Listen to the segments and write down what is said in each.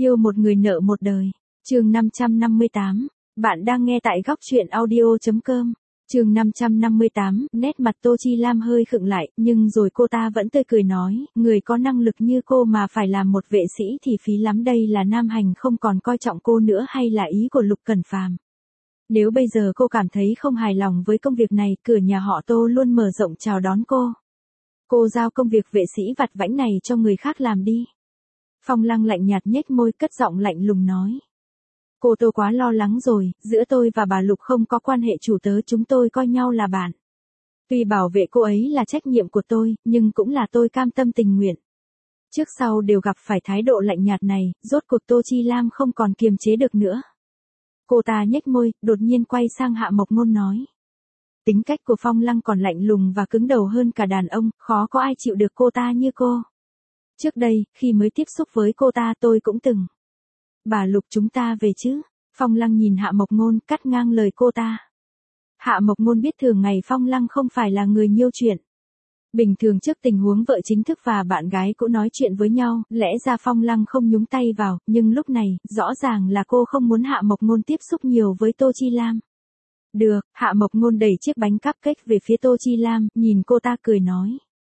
Yêu một người nợ một đời. Chương 558. Bạn đang nghe tại góc truyện audio.com. Chương 558, nét mặt Tô Chi Lam hơi khựng lại, nhưng rồi cô ta vẫn tươi cười nói, người có năng lực như cô mà phải làm một vệ sĩ thì phí lắm, đây là Nam Hành không còn coi trọng cô nữa hay là ý của Lục Cẩn Phàm? Nếu bây giờ cô cảm thấy không hài lòng với công việc này, cửa nhà họ Tô luôn mở rộng chào đón cô. Cô giao công việc vệ sĩ vặt vãnh này cho người khác làm đi. Phong Lăng lạnh nhạt nhếch môi, cất giọng lạnh lùng nói. Cô Tô quá lo lắng rồi, giữa tôi và bà Lục không có quan hệ chủ tớ, chúng tôi coi nhau là bạn. Tuy bảo vệ cô ấy là trách nhiệm của tôi, nhưng cũng là tôi cam tâm tình nguyện. Trước sau đều gặp phải thái độ lạnh nhạt này, rốt cuộc Tô Chi Lam không còn kiềm chế được nữa. Cô ta nhếch môi, đột nhiên quay sang Hạ Mộc Ngôn nói. Tính cách của Phong Lăng còn lạnh lùng và cứng đầu hơn cả đàn ông, khó có ai chịu được cô ta như cô. Trước đây, khi mới tiếp xúc với cô ta tôi cũng từng. Bà Lục, chúng ta về chứ? Phong Lăng nhìn Hạ Mộc Ngôn, cắt ngang lời cô ta. Hạ Mộc Ngôn biết thường ngày Phong Lăng không phải là người nhiêu chuyện. Bình thường trước tình huống vợ chính thức và bạn gái cũng nói chuyện với nhau, lẽ ra Phong Lăng không nhúng tay vào, nhưng lúc này, rõ ràng là cô không muốn Hạ Mộc Ngôn tiếp xúc nhiều với Tô Chi Lam. Được, Hạ Mộc Ngôn đẩy chiếc bánh cupcake về phía Tô Chi Lam, nhìn cô ta cười nói.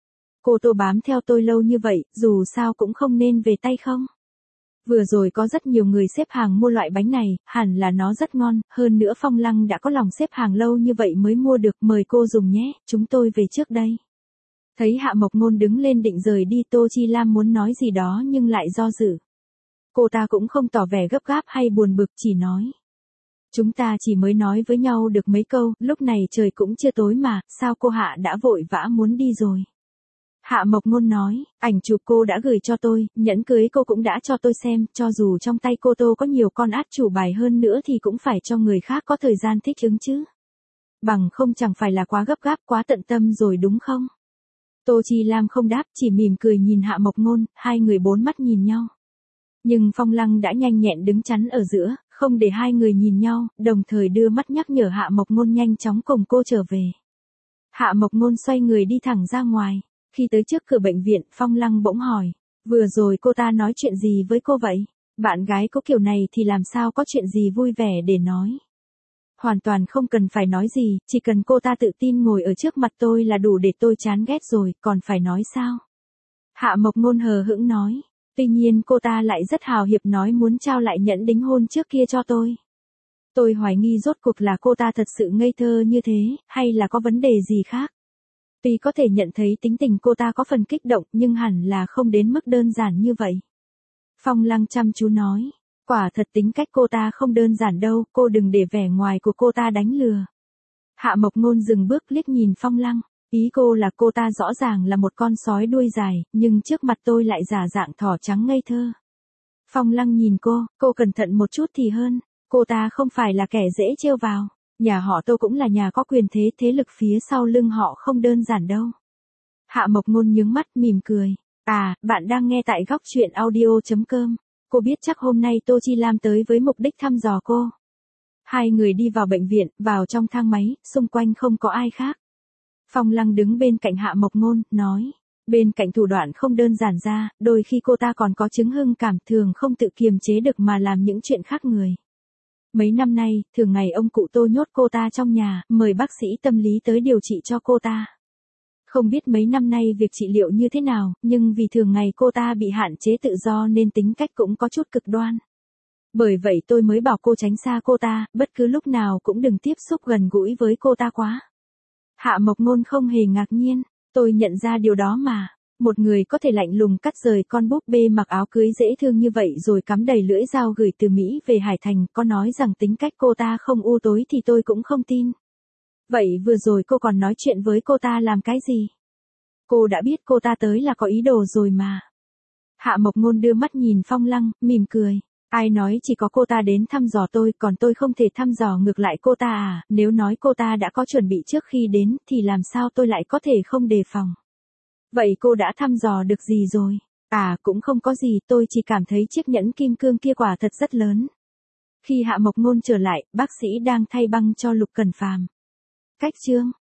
Cô Tô bám theo tôi lâu như vậy, dù sao cũng không nên về tay không? Vừa rồi có rất nhiều người xếp hàng mua loại bánh này, hẳn là nó rất ngon, hơn nữa Phong Lăng đã có lòng xếp hàng lâu như vậy mới mua được, mời cô dùng nhé, chúng tôi về trước đây. Thấy Hạ Mộc Ngôn đứng lên định rời đi, Tô Chi Lam muốn nói gì đó nhưng lại do dự. Cô ta cũng không tỏ vẻ gấp gáp hay buồn bực, chỉ nói. Chúng ta chỉ mới nói với nhau được mấy câu, lúc này trời cũng chưa tối mà, sao cô Hạ đã vội vã muốn đi rồi? Hạ Mộc Ngôn nói, ảnh chụp cô đã gửi cho tôi, nhẫn cưới cô cũng đã cho tôi xem, cho dù trong tay cô Tô có nhiều con át chủ bài hơn nữa thì cũng phải cho người khác có thời gian thích ứng chứ. Bằng không chẳng phải là quá gấp gáp, quá tận tâm rồi đúng không? Tô Chi Lam không đáp, chỉ mỉm cười nhìn Hạ Mộc Ngôn, hai người bốn mắt nhìn nhau. Nhưng Phong Lăng đã nhanh nhẹn đứng chắn ở giữa, không để hai người nhìn nhau, đồng thời đưa mắt nhắc nhở Hạ Mộc Ngôn nhanh chóng cùng cô trở về. Hạ Mộc Ngôn xoay người đi thẳng ra ngoài. Khi tới trước cửa bệnh viện, Phong Lăng bỗng hỏi, vừa rồi cô ta nói chuyện gì với cô vậy? Bạn gái có kiểu này thì làm sao có chuyện gì vui vẻ để nói? Hoàn toàn không cần phải nói gì, chỉ cần cô ta tự tin ngồi ở trước mặt tôi là đủ để tôi chán ghét rồi, còn phải nói sao? Hạ Mộc Ngôn hờ hững nói, tuy nhiên cô ta lại rất hào hiệp nói muốn trao lại nhẫn đính hôn trước kia cho tôi. Tôi hoài nghi rốt cuộc là cô ta thật sự ngây thơ như thế, hay là có vấn đề gì khác? Tuy có thể nhận thấy tính tình cô ta có phần kích động nhưng hẳn là không đến mức đơn giản như vậy. Phong Lăng chăm chú nói, quả thật tính cách cô ta không đơn giản đâu, cô đừng để vẻ ngoài của cô ta đánh lừa. Hạ Mộc Ngôn dừng bước liếc nhìn Phong Lăng, ý cô là cô ta rõ ràng là một con sói đuôi dài, nhưng trước mặt tôi lại giả dạng thỏ trắng ngây thơ. Phong Lăng nhìn cô cẩn thận một chút thì hơn, cô ta không phải là kẻ dễ trêu vào. Nhà họ Tô cũng là nhà có quyền thế, thế lực phía sau lưng họ không đơn giản đâu. Hạ Mộc Ngôn nhướng mắt mỉm cười. À, bạn đang nghe tại góc truyện audio.com. Cô biết chắc hôm nay Tô Chi Lam tới với mục đích thăm dò cô. Hai người đi vào bệnh viện, vào trong thang máy, xung quanh không có ai khác. Phong Lăng đứng bên cạnh Hạ Mộc Ngôn, nói. Bên cạnh thủ đoạn không đơn giản ra, đôi khi cô ta còn có chứng hưng cảm, thường không tự kiềm chế được mà làm những chuyện khác người. Mấy năm nay, thường ngày ông cụ Tô nhốt cô ta trong nhà, mời bác sĩ tâm lý tới điều trị cho cô ta. Không biết mấy năm nay việc trị liệu như thế nào, nhưng vì thường ngày cô ta bị hạn chế tự do nên tính cách cũng có chút cực đoan. Bởi vậy tôi mới bảo cô tránh xa cô ta, bất cứ lúc nào cũng đừng tiếp xúc gần gũi với cô ta quá. Hạ Mộc Ngôn không hề ngạc nhiên, tôi nhận ra điều đó mà. Một người có thể lạnh lùng cắt rời con búp bê mặc áo cưới dễ thương như vậy rồi cắm đầy lưỡi dao gửi từ Mỹ về Hải Thành, có nói rằng tính cách cô ta không u tối thì tôi cũng không tin. Vậy vừa rồi cô còn nói chuyện với cô ta làm cái gì? Cô đã biết cô ta tới là có ý đồ rồi mà. Hạ Mộc Ngôn đưa mắt nhìn Phong Lăng, mỉm cười. Ai nói chỉ có cô ta đến thăm dò tôi, còn tôi không thể thăm dò ngược lại cô ta à? Nếu nói cô ta đã có chuẩn bị trước khi đến thì làm sao tôi lại có thể không đề phòng? Vậy cô đã thăm dò được gì rồi? À, cũng không có gì, tôi chỉ cảm thấy chiếc nhẫn kim cương kia quả thật rất lớn. Khi Hạ Mộc Ngôn trở lại, bác sĩ đang thay băng cho Lục Cẩn Phàm. Cách chương